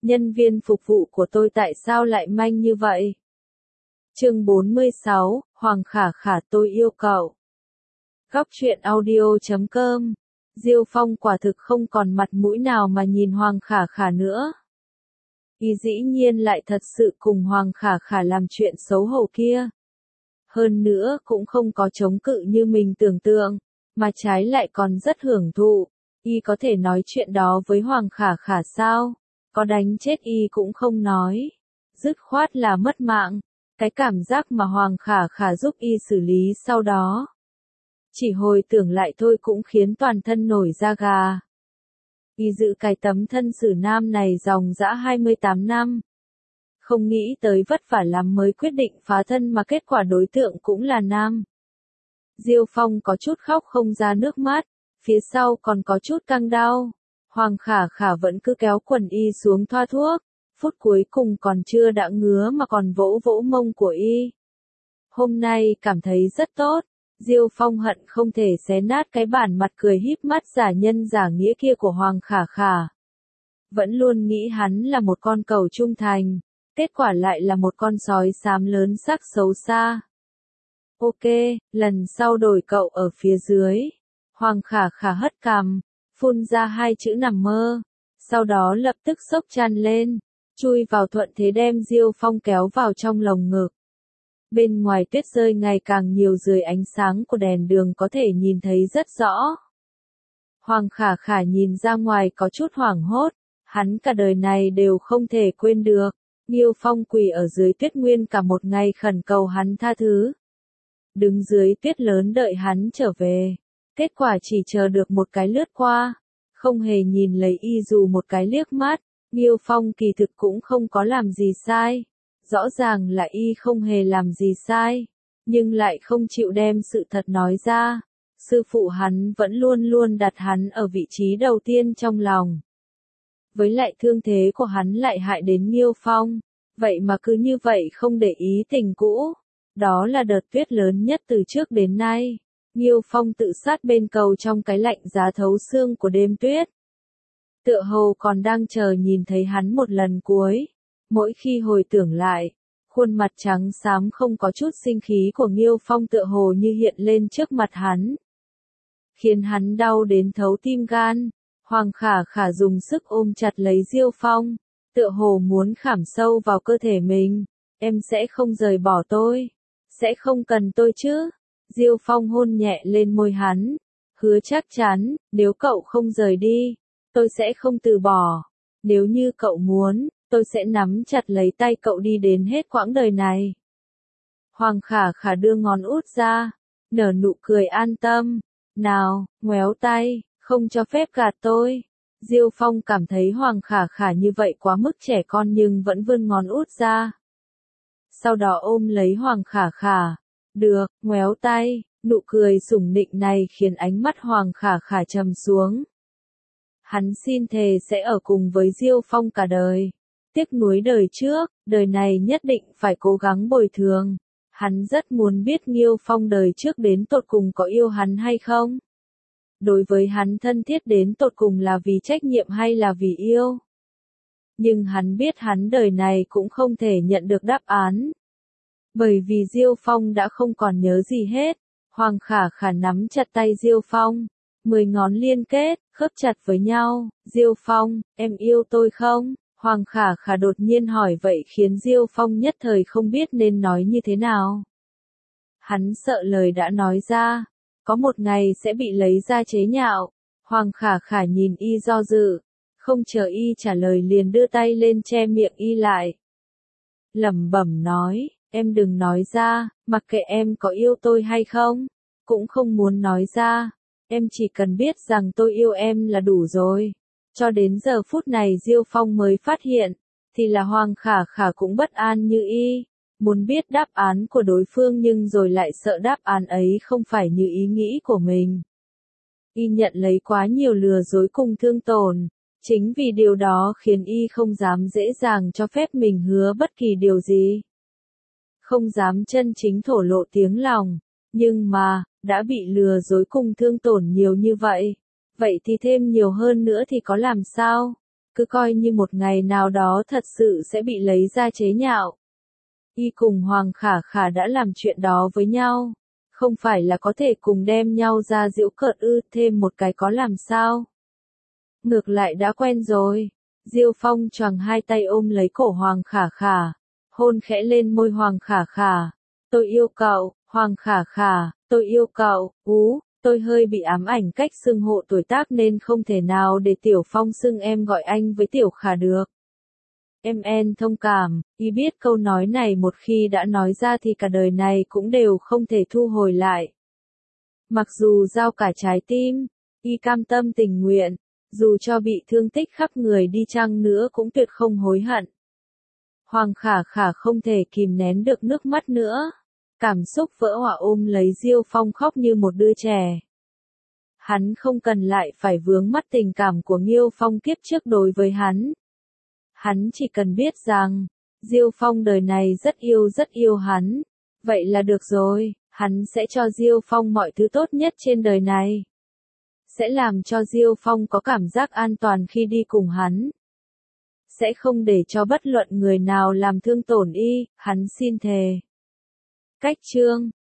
nhân viên phục vụ của tôi tại sao lại manh như vậy? Chương 46, Hoàng Khả Khả tôi yêu cậu. Góc truyện audio.com. Diêu Phong quả thực không còn mặt mũi nào mà nhìn Hoàng Khả Khả nữa. Y dĩ nhiên lại thật sự cùng Hoàng Khả Khả làm chuyện xấu hổ kia. Hơn nữa cũng không có chống cự như mình tưởng tượng, mà trái lại còn rất hưởng thụ. Y có thể nói chuyện đó với Hoàng Khả Khả sao? Có đánh chết Y cũng không nói. Dứt khoát là mất mạng. Cái cảm giác mà Hoàng Khả Khả giúp Y xử lý sau đó. Chỉ hồi tưởng lại thôi cũng khiến toàn thân nổi da gà. Y giữ cái tấm thân xử nam này dòng dã 28 năm. Không nghĩ tới vất vả lắm mới quyết định phá thân mà kết quả đối tượng cũng là nam. Diêu Phong có chút khóc không ra nước mắt, phía sau còn có chút căng đau. Hoàng Khả Khả vẫn cứ kéo quần Y xuống thoa thuốc, phút cuối cùng còn chưa đã ngứa mà còn vỗ vỗ mông của Y. Hôm nay cảm thấy rất tốt. Diêu Phong hận không thể xé nát cái bản mặt cười híp mắt giả nhân giả nghĩa kia của Hoàng Khả Khả. Vẫn luôn nghĩ hắn là một con cẩu trung thành, kết quả lại là một con sói xám lớn sắc xấu xa. Ok, lần sau đổi cậu ở phía dưới. Hoàng Khả Khả hất cằm, phun ra hai chữ nằm mơ, sau đó lập tức xốc chăn lên, chui vào thuận thế đem Diêu Phong kéo vào trong lồng ngực. Bên ngoài tuyết rơi ngày càng nhiều dưới ánh sáng của đèn đường có thể nhìn thấy rất rõ. Hoàng Khả Khả nhìn ra ngoài có chút hoảng hốt, hắn cả đời này đều không thể quên được. Diêu Phong quỳ ở dưới tuyết nguyên cả một ngày khẩn cầu hắn tha thứ. Đứng dưới tuyết lớn đợi hắn trở về. Kết quả chỉ chờ được một cái lướt qua. Không hề nhìn lấy Y dù một cái liếc mắt. Diêu Phong kỳ thực cũng không có làm gì sai. Rõ ràng là Y không hề làm gì sai. Nhưng lại không chịu đem sự thật nói ra. Sư phụ hắn vẫn luôn luôn đặt hắn ở vị trí đầu tiên trong lòng. Với lại thương thế của hắn lại hại đến Diêu Phong. Vậy mà cứ như vậy không để ý tình cũ. Đó là đợt tuyết lớn nhất từ trước đến nay. Diêu Phong tự sát bên cầu trong cái lạnh giá thấu xương của đêm tuyết. Tựa hồ còn đang chờ nhìn thấy hắn một lần cuối. Mỗi khi hồi tưởng lại, khuôn mặt trắng xám không có chút sinh khí của Diêu Phong tựa hồ như hiện lên trước mặt hắn. Khiến hắn đau đến thấu tim gan. Hoàng Khả Khả dùng sức ôm chặt lấy Diêu Phong, tựa hồ muốn khảm sâu vào cơ thể mình. Em sẽ không rời bỏ tôi. Sẽ không cần tôi chứ? Diêu Phong hôn nhẹ lên môi hắn. Hứa chắc chắn, nếu cậu không rời đi, tôi sẽ không từ bỏ. Nếu như cậu muốn, tôi sẽ nắm chặt lấy tay cậu đi đến hết quãng đời này. Hoàng Khả Khả đưa ngón út ra, nở nụ cười an tâm. Nào, ngoéo tay, không cho phép gạt tôi. Diêu Phong cảm thấy Hoàng Khả Khả như vậy quá mức trẻ con nhưng vẫn vươn ngón út ra. Sau đó ôm lấy Hoàng Khả Khả. Được, ngoéo tay, nụ cười sủng nịnh này khiến ánh mắt Hoàng Khả Khả trầm xuống. Hắn xin thề sẽ ở cùng với Diêu Phong cả đời. Tiếc nuối đời trước, đời này nhất định phải cố gắng bồi thường. Hắn rất muốn biết Diêu Phong đời trước đến tột cùng có yêu hắn hay không. Đối với hắn thân thiết đến tột cùng là vì trách nhiệm hay là vì yêu. Nhưng hắn biết hắn đời này cũng không thể nhận được đáp án. Bởi vì Diêu Phong đã không còn nhớ gì hết. Hoàng Khả Khả nắm chặt tay Diêu Phong. 10 ngón liên kết, khớp chặt với nhau. Diêu Phong, em yêu tôi không? Hoàng Khả Khả đột nhiên hỏi vậy khiến Diêu Phong nhất thời không biết nên nói như thế nào. Hắn sợ lời đã nói ra. Có một ngày sẽ bị lấy ra chế nhạo. Hoàng Khả Khả nhìn Y do dự. Không chờ Y trả lời liền đưa tay lên che miệng Y lại. Lẩm bẩm nói, em đừng nói ra, mặc kệ em có yêu tôi hay không. Cũng không muốn nói ra. Em chỉ cần biết rằng tôi yêu em là đủ rồi. Cho đến giờ phút này Diêu Phong mới phát hiện. Thì là Hoàng Khả Khả cũng bất an như Y. Muốn biết đáp án của đối phương nhưng rồi lại sợ đáp án ấy không phải như ý nghĩ của mình. Y nhận lấy quá nhiều lừa dối cùng thương tổn. Chính vì điều đó khiến Y không dám dễ dàng cho phép mình hứa bất kỳ điều gì. Không dám chân chính thổ lộ tiếng lòng. Nhưng mà, đã bị lừa dối cùng thương tổn nhiều như vậy. Vậy thì thêm nhiều hơn nữa thì có làm sao? cứ coi như một ngày nào đó thật sự sẽ bị lấy ra chế nhạo. Y cùng Hoàng Khả Khả đã làm chuyện đó với nhau, không phải là có thể cùng đem nhau ra giễu cợt ư, thêm một cái có làm sao. Ngược lại đã quen rồi. Diêu Phong choàng hai tay ôm lấy cổ Hoàng Khả Khả, hôn khẽ lên môi Hoàng Khả Khả. Tôi yêu cậu, Hoàng Khả Khả, tôi yêu cậu, tôi hơi bị ám ảnh cách xưng hộ tuổi tác nên không thể nào để Tiểu Phong xưng em gọi anh với Tiểu Khả được. Em thông cảm, y biết câu nói này một khi đã nói ra thì cả đời này cũng đều không thể thu hồi lại. Mặc dù giao cả trái tim, y cam tâm tình nguyện, dù cho bị thương tích khắp người đi chăng nữa cũng tuyệt không hối hận. Hoàng Khả Khả không thể kìm nén được nước mắt nữa. Cảm xúc vỡ òa ôm lấy Diêu Phong khóc như một đứa trẻ. Hắn không cần lại phải vướng mắc tình cảm của Nghiêu Phong kiếp trước đối với hắn. Hắn chỉ cần biết rằng, Diêu Phong đời này rất yêu hắn. Vậy là được rồi, hắn sẽ cho Diêu Phong mọi thứ tốt nhất trên đời này. Sẽ làm cho Diêu Phong có cảm giác an toàn khi đi cùng hắn. Sẽ không để cho bất luận người nào làm thương tổn y, hắn xin thề. Cách chương